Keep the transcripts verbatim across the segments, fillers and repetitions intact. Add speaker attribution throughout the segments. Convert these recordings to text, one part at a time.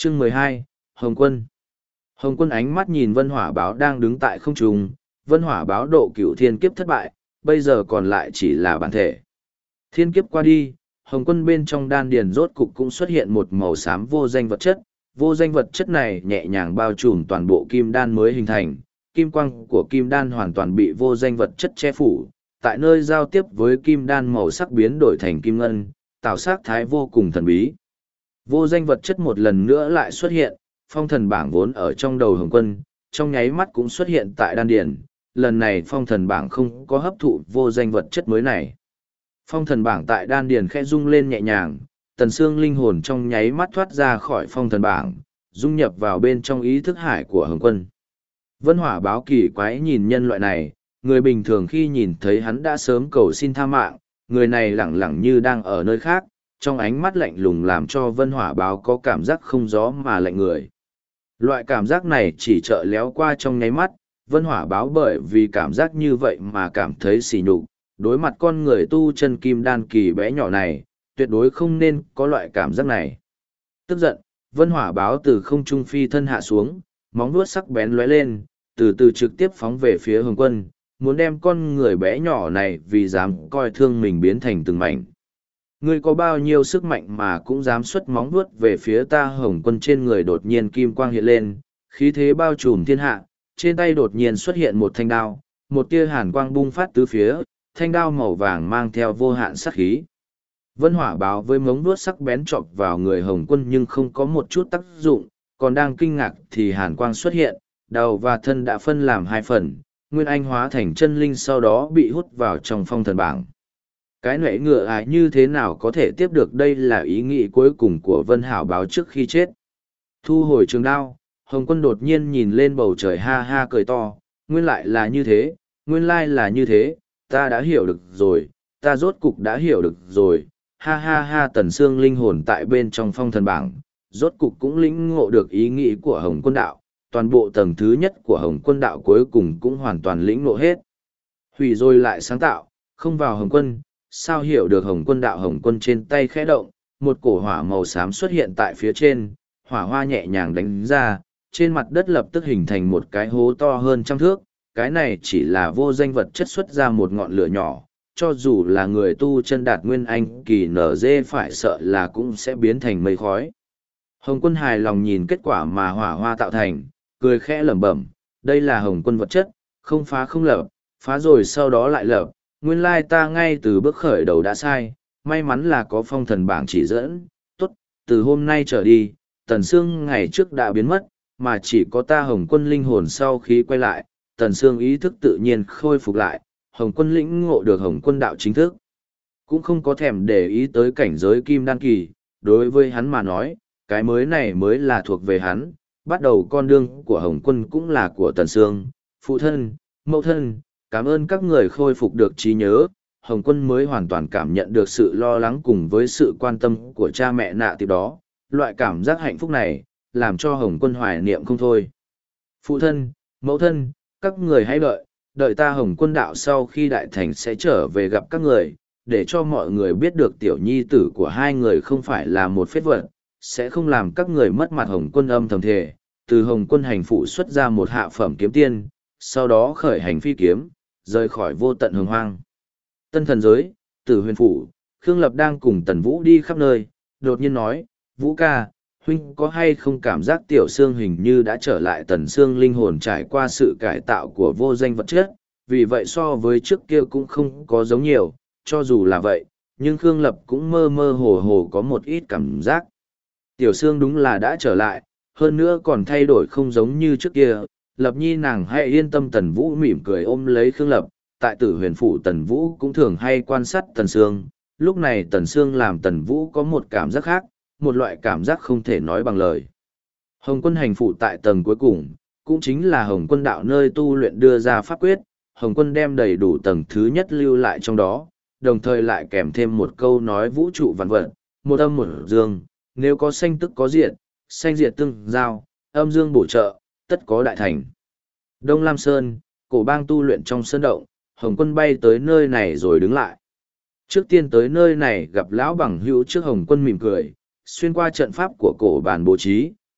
Speaker 1: Chương mười hai, Hồng Quân. Hồng Quân ánh mắt nhìn Vân Hỏa Báo đang đứng tại không trung, Vân Hỏa Báo độ cửu thiên kiếp thất bại, bây giờ còn lại chỉ là bản thể. Thiên kiếp qua đi, Hồng Quân bên trong đan điền rốt cục cũng xuất hiện một màu xám vô danh vật chất, vô danh vật chất này nhẹ nhàng bao trùm toàn bộ kim đan mới hình thành, kim quang của kim đan hoàn toàn bị vô danh vật chất che phủ, tại nơi giao tiếp với kim đan màu sắc biến đổi thành kim ngân, tạo sắc thái vô cùng thần bí. Vô danh vật chất một lần nữa lại xuất hiện, phong thần bảng vốn ở trong đầu Hồng Quân, trong nháy mắt cũng xuất hiện tại đan điền, lần này phong thần bảng không có hấp thụ vô danh vật chất mới này. Phong thần bảng tại đan điền khẽ rung lên nhẹ nhàng, tần xương linh hồn trong nháy mắt thoát ra khỏi phong thần bảng, dung nhập vào bên trong ý thức hải của Hồng Quân. Vân Hỏa Báo kỳ quái nhìn nhân loại này, người bình thường khi nhìn thấy hắn đã sớm cầu xin tha mạng, người này lẳng lặng như đang ở nơi khác, trong ánh mắt lạnh lùng làm cho Vân Hỏa Báo có cảm giác không gió mà lạnh người. Loại cảm giác này chỉ chợ léo qua trong nháy mắt, Vân Hỏa Báo bởi vì cảm giác như vậy mà cảm thấy sỉ nhục, đối mặt con người tu chân kim đan kỳ bé nhỏ này, tuyệt đối không nên có loại cảm giác này. Tức giận, Vân Hỏa Báo từ không trung phi thân hạ xuống, móng vuốt sắc bén lóe lên, từ từ trực tiếp phóng về phía Hồng Quân, muốn đem con người bé nhỏ này vì dám coi thương mình biến thành từng mảnh. Ngươi có bao nhiêu sức mạnh mà cũng dám xuất móng vuốt về phía ta? Hồng Quân trên người đột nhiên kim quang hiện lên, khí thế bao trùm thiên hạ, trên tay đột nhiên xuất hiện một thanh đao, một tia hàn quang bung phát tứ phía, thanh đao màu vàng mang theo vô hạn sát khí. Vân Hỏa Báo với móng vuốt sắc bén chọc vào người Hồng Quân nhưng không có một chút tác dụng, còn đang kinh ngạc thì hàn quang xuất hiện, đầu và thân đã phân làm hai phần, Nguyên Anh hóa thành chân linh sau đó bị hút vào trong phong thần bảng. Cái nệ ngựa ái như thế nào có thể tiếp được, đây là ý nghĩ cuối cùng của Vân Hảo Báo trước khi chết. Thu hồi trường đao, Hồng Quân đột nhiên nhìn lên bầu trời ha ha cười to, nguyên lại là như thế, nguyên lai là như thế, ta đã hiểu được rồi, ta rốt cục đã hiểu được rồi, ha ha ha. Tần xương linh hồn tại bên trong phong thần bảng, rốt cục cũng lĩnh ngộ được ý nghĩ của Hồng Quân đạo, toàn bộ tầng thứ nhất của Hồng Quân đạo cuối cùng cũng hoàn toàn lĩnh ngộ hết. Hủy rồi lại sáng tạo, không vào Hồng Quân, sao hiểu được Hồng Quân đạo? Hồng Quân trên tay khẽ động, một cổ hỏa màu xám xuất hiện tại phía trên, hỏa hoa nhẹ nhàng đánh ra, trên mặt đất lập tức hình thành một cái hố to hơn trăm thước, cái này chỉ là vô danh vật chất xuất ra một ngọn lửa nhỏ, cho dù là người tu chân đạt nguyên anh kỳ nở dê phải sợ là cũng sẽ biến thành mây khói. Hồng Quân hài lòng nhìn kết quả mà hỏa hoa tạo thành, cười khẽ lẩm bẩm, đây là Hồng Quân vật chất, không phá không lập, phá rồi sau đó lại lập, nguyên lai ta ngay từ bước khởi đầu đã sai, may mắn là có phong thần bảng chỉ dẫn, tốt, từ hôm nay trở đi, Tần Sương ngày trước đã biến mất, mà chỉ có ta Hồng Quân linh hồn sau khi quay lại, Tần Sương ý thức tự nhiên khôi phục lại, Hồng Quân lĩnh ngộ được Hồng Quân đạo chính thức. Cũng không có thèm để ý tới cảnh giới kim đan kỳ, đối với hắn mà nói, cái mới này mới là thuộc về hắn, bắt đầu con đường của Hồng Quân cũng là của Tần Sương, phụ thân, mẫu thân, cảm ơn các người khôi phục được trí nhớ, Hồng Quân mới hoàn toàn cảm nhận được sự lo lắng cùng với sự quan tâm của cha mẹ nạ tiếp đó, loại cảm giác hạnh phúc này, làm cho Hồng Quân hoài niệm không thôi. Phụ thân, mẫu thân, các người hãy đợi, đợi ta Hồng Quân đạo sau khi đại thành sẽ trở về gặp các người, để cho mọi người biết được tiểu nhi tử của hai người không phải là một phế vật, sẽ không làm các người mất mặt. Hồng Quân âm thầm thề, từ Hồng Quân hành phụ xuất ra một hạ phẩm kiếm tiên, sau đó khởi hành phi kiếm, rời khỏi vô tận hồng hoang. Tân thần giới, Tử Huyền phủ, Khương Lập đang cùng Tần Vũ đi khắp nơi, đột nhiên nói, Vũ ca, huynh có hay không cảm giác tiểu xương hình như đã trở lại? Tần xương linh hồn trải qua sự cải tạo của vô danh vật chất, vì vậy so với trước kia cũng không có giống nhiều, cho dù là vậy, nhưng Khương Lập cũng mơ mơ hồ hồ có một ít cảm giác. Tiểu xương đúng là đã trở lại, hơn nữa còn thay đổi không giống như trước kia. Lập nhi nàng hãy yên tâm. Tần Vũ mỉm cười ôm lấy Khương Lập, tại Tử Huyền phủ Tần Vũ cũng thường hay quan sát Tần Sương, lúc này Tần Sương làm Tần Vũ có một cảm giác khác, một loại cảm giác không thể nói bằng lời. Hồng Quân hành phụ tại tầng cuối cùng, cũng chính là Hồng Quân đạo nơi tu luyện đưa ra pháp quyết, Hồng Quân đem đầy đủ tầng thứ nhất lưu lại trong đó, đồng thời lại kèm thêm một câu nói vũ trụ vạn vật, một âm một dương, nếu có sanh tức có diệt, sanh diệt tương giao, âm dương bổ trợ, tất có đại thành. Đông Lam Sơn, cổ bang tu luyện trong sơn động, Hồng Quân bay tới nơi này rồi đứng lại. Trước tiên tới nơi này gặp lão bằng hữu trước, Hồng Quân mỉm cười, xuyên qua trận pháp của cổ bàn bố trí,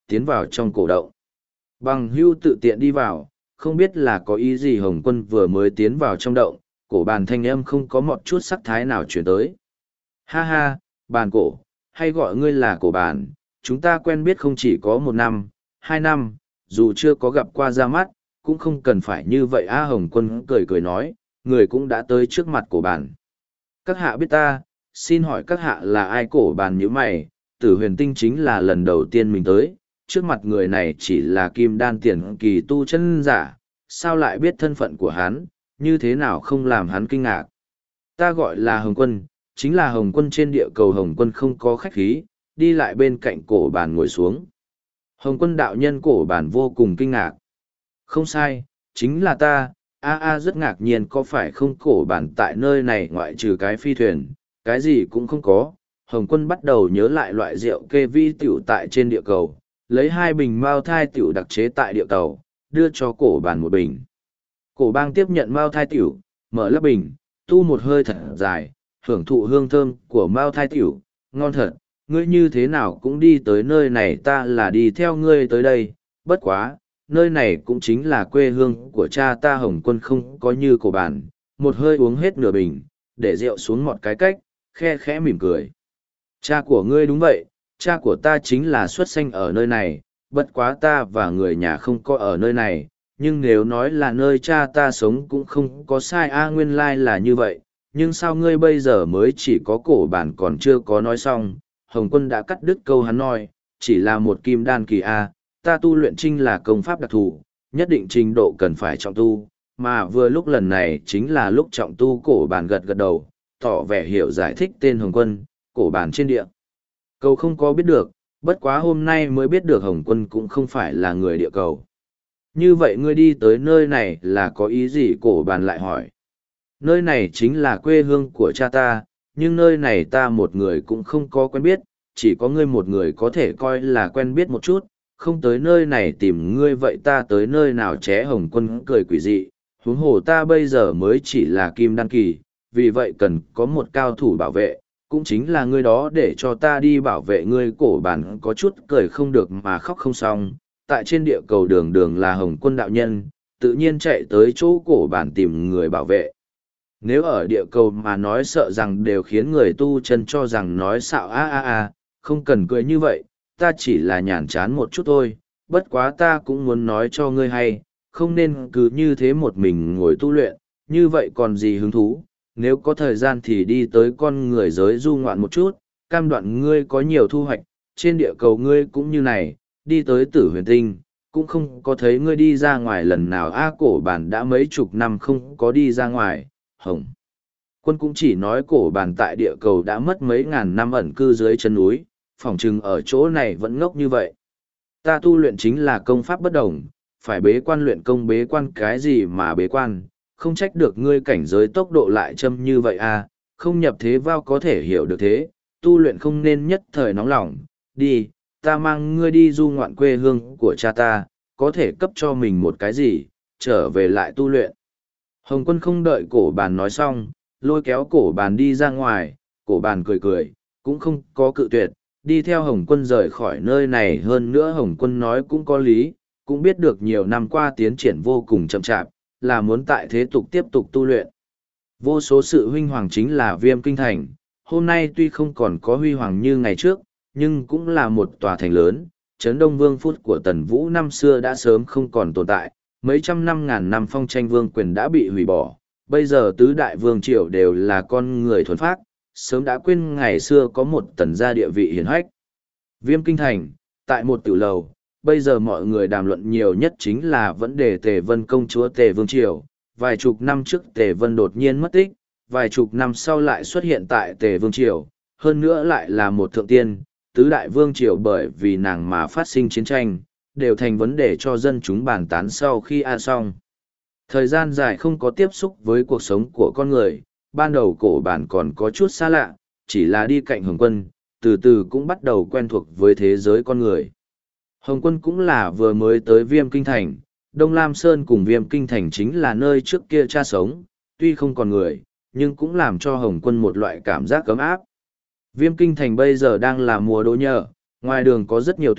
Speaker 1: tiến vào trong cổ động. Bằng hưu tự tiện đi vào, không biết là có ý gì. Hồng Quân vừa mới tiến vào trong động, cổ bàn thanh âm không có một chút sắc thái nào chuyển tới. Ha ha, bàn cổ, hay gọi ngươi là cổ bàn, chúng ta quen biết không chỉ có một năm, hai năm, dù chưa có gặp qua ra mắt, cũng không cần phải như vậy a. Hồng Quân cười cười nói, người cũng đã tới trước mặt cổ bàn. Các hạ biết ta, xin hỏi các hạ là ai? Cổ bàn như mày, Tử Huyền Tinh chính là lần đầu tiên mình tới, trước mặt người này chỉ là kim đan tiền kỳ tu chân giả, sao lại biết thân phận của hắn, như thế nào không làm hắn kinh ngạc. Ta gọi là Hồng Quân, chính là Hồng Quân trên địa cầu. Hồng Quân không có khách khí, đi lại bên cạnh cổ bàn ngồi xuống. Hồng Quân đạo nhân, cổ bàn vô cùng kinh ngạc. Không sai, chính là ta. A A rất ngạc nhiên, có phải không? Cổ bàn tại nơi này ngoại trừ cái phi thuyền, cái gì cũng không có. Hồng Quân bắt đầu nhớ lại loại rượu kê vi tiểu tại trên địa cầu, lấy hai bình mao thai tiểu đặc chế tại địa cầu, đưa cho cổ bàn một bình. Cổ bang tiếp nhận mao thai tiểu, mở lắp bình, tu một hơi thật dài, hưởng thụ hương thơm của mao thai tiểu, ngon thật. Ngươi như thế nào cũng đi tới nơi này? Ta là đi theo ngươi tới đây, bất quá, nơi này cũng chính là quê hương của cha ta. Hồng Quân không có như cổ bàn, một hơi uống hết nửa bình, để rượu xuống một cái cách, khe khẽ mỉm cười. Cha của ngươi? Đúng vậy, cha của ta chính là xuất sinh ở nơi này, bất quá ta và người nhà không có ở nơi này, nhưng nếu nói là nơi cha ta sống cũng không có sai a. Nguyên lai là như vậy, nhưng sao ngươi bây giờ mới chỉ có? Cổ bản còn chưa có nói xong, Hồng Quân đã cắt đứt câu hắn nói, chỉ là một kim đan kỳ a, ta tu luyện chính là công pháp đặc thù, nhất định trình độ cần phải trọng tu, mà vừa lúc lần này chính là lúc trọng tu. Cổ bản gật gật đầu, tỏ vẻ hiểu giải thích tên Hồng Quân. Cổ bản trên địa cầu không có biết được, bất quá hôm nay mới biết được Hồng Quân cũng không phải là người địa cầu. Như vậy ngươi đi tới nơi này là có ý gì? Cổ bàn lại hỏi. Nơi này chính là quê hương của cha ta, nhưng nơi này ta một người cũng không có quen biết, chỉ có ngươi một người có thể coi là quen biết một chút, không tới nơi này tìm ngươi vậy ta tới nơi nào ché? Hồng Quân cười quỷ dị, huống hồ ta bây giờ mới chỉ là kim đan kỳ, vì vậy cần có một cao thủ bảo vệ, cũng chính là ngươi đó để cho ta đi bảo vệ ngươi. Cổ bản có chút cười không được mà khóc không xong, tại trên địa cầu đường đường là Hồng Quân đạo nhân, tự nhiên chạy tới chỗ cổ bản tìm người bảo vệ. Nếu ở địa cầu mà nói sợ rằng đều khiến người tu chân cho rằng nói xạo a a a, không cần cười như vậy, ta chỉ là nhàn chán một chút thôi, bất quá ta cũng muốn nói cho ngươi hay, không nên cứ như thế một mình ngồi tu luyện, như vậy còn gì hứng thú, nếu có thời gian thì đi tới con người giới du ngoạn một chút, cam đoan ngươi có nhiều thu hoạch, trên địa cầu ngươi cũng như này, đi tới Tử Huyền Tinh, cũng không có thấy ngươi đi ra ngoài lần nào a. Cổ bản đã mấy chục năm không có đi ra ngoài. Hồng Quân cũng chỉ nói cổ bản tại địa cầu đã mất mấy ngàn năm ẩn cư dưới chân núi, phỏng chừng ở chỗ này vẫn ngốc như vậy. Ta tu luyện chính là công pháp bất đồng, phải bế quan luyện công. Bế quan cái gì mà bế quan, không trách được ngươi cảnh giới tốc độ lại châm như vậy a. Không nhập thế vào có thể hiểu được thế, tu luyện không nên nhất thời nóng lòng. Đi, ta mang ngươi đi du ngoạn quê hương của cha ta, có thể cấp cho mình một cái gì, trở về lại tu luyện. Hồng Quân không đợi cổ bàn nói xong, lôi kéo cổ bàn đi ra ngoài. Cổ bàn cười cười, cũng không có cự tuyệt, đi theo Hồng Quân rời khỏi nơi này. Hơn nữa Hồng Quân nói cũng có lý, cũng biết được nhiều năm qua tiến triển vô cùng chậm chạp, là muốn tại thế tục tiếp tục tu luyện. Vô số sự huy hoàng chính là Viêm Kinh Thành, hôm nay tuy không còn có huy hoàng như ngày trước, nhưng cũng là một tòa thành lớn. Trấn Đông Vương Phút của Tần Vũ năm xưa đã sớm không còn tồn tại, mấy trăm năm ngàn năm phong tranh vương quyền đã bị hủy bỏ, bây giờ tứ đại vương triều đều là con người thuần phác, sớm đã quên ngày xưa có một tần gia địa vị hiển hách. Viêm Kinh Thành, tại một tiểu lầu, bây giờ mọi người đàm luận nhiều nhất chính là vấn đề Tề Vân công chúa Tề Vương Triều. Vài chục năm trước Tề Vân đột nhiên mất tích, vài chục năm sau lại xuất hiện tại Tề Vương Triều, hơn nữa lại là một thượng tiên, tứ đại vương triều bởi vì nàng mà phát sinh chiến tranh, đều thành vấn đề cho dân chúng bàn tán. Sau khi a xong, thời gian dài không có tiếp xúc với cuộc sống của con người, ban đầu cổ bản còn có chút xa lạ, chỉ là đi cạnh Hồng Quân, từ từ cũng bắt đầu quen thuộc với thế giới con người. Hồng Quân cũng là vừa mới tới Viêm Kinh Thành, Đông Lam Sơn cùng Viêm Kinh Thành chính là nơi trước kia cha sống, tuy không còn người, nhưng cũng làm cho Hồng Quân một loại cảm giác ấm áp. Viêm Kinh Thành bây giờ đang là mùa đỗ nhờ, ngoài đường có rất nhiều tuyết,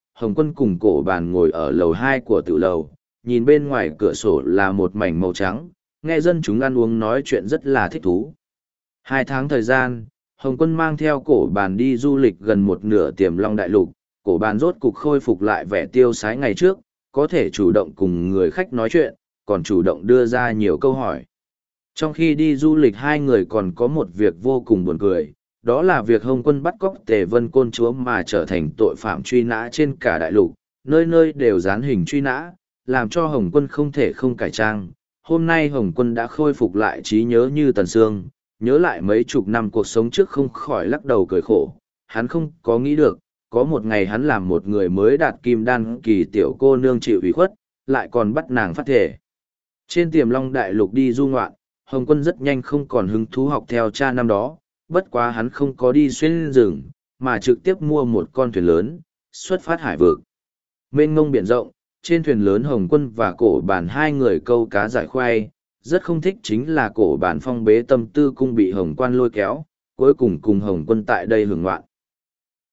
Speaker 1: Hồng Quân cùng cổ bàn ngồi ở lầu hai của tiểu lầu, nhìn bên ngoài cửa sổ là một mảnh màu trắng, nghe dân chúng ăn uống nói chuyện rất là thích thú. Hai tháng thời gian, Hồng Quân mang theo cổ bàn đi du lịch gần một nửa Tiềm Long Đại Lục, cổ bàn rốt cục khôi phục lại vẻ tiêu sái ngày trước, có thể chủ động cùng người khách nói chuyện, còn chủ động đưa ra nhiều câu hỏi. Trong khi đi du lịch hai người còn có một việc vô cùng buồn cười, đó là việc Hồng Quân bắt cóc Tề Vân Côn Chúa mà trở thành tội phạm truy nã trên cả đại lục, nơi nơi đều dán hình truy nã, làm cho Hồng Quân không thể không cải trang. Hôm nay Hồng Quân đã khôi phục lại trí nhớ như tần xương, nhớ lại mấy chục năm cuộc sống trước không khỏi lắc đầu cười khổ, hắn không có nghĩ được, có một ngày hắn làm một người mới đạt kim đan kỳ tiểu cô nương chịu ủy khuất, lại còn bắt nàng phát thể. Trên Tiềm Long Đại Lục đi du ngoạn, Hồng Quân rất nhanh không còn hứng thú học theo cha năm đó, bất quá hắn không có đi xuyên rừng, mà trực tiếp mua một con thuyền lớn, xuất phát hải vực. Mênh ngông biển rộng, trên thuyền lớn Hồng Quân và cổ bàn hai người câu cá giải khoai, rất không thích chính là cổ bàn phong bế tâm tư cung bị Hồng Quan lôi kéo, cuối cùng cùng Hồng Quân tại đây hưởng ngoạn.